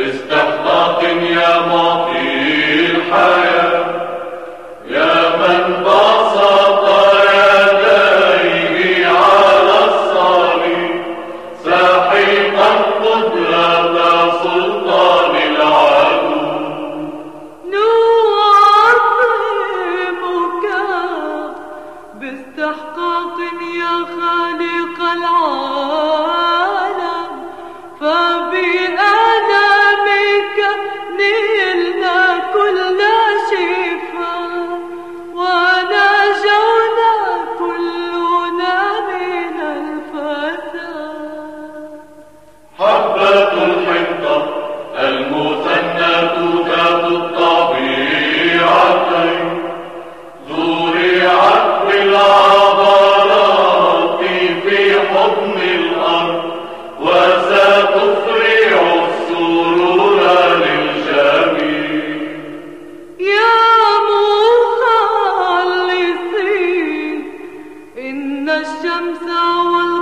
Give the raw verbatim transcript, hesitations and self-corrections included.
باستحقاق يا معطي الحياة، يا من بسط يديه على الصليب ساحقا قدرة سلطان العدو. نعظمك باستحقاق يا خالق العالم، فبألمك نلنا كل شفاء ونجونا كلنا من الفساد. حبة الحنطة المثناة ذات الطبيعتين زرعت بالعبرات في حضن الأرض وستفرع السرور للجميع. يا مخلصي إن الشمس وال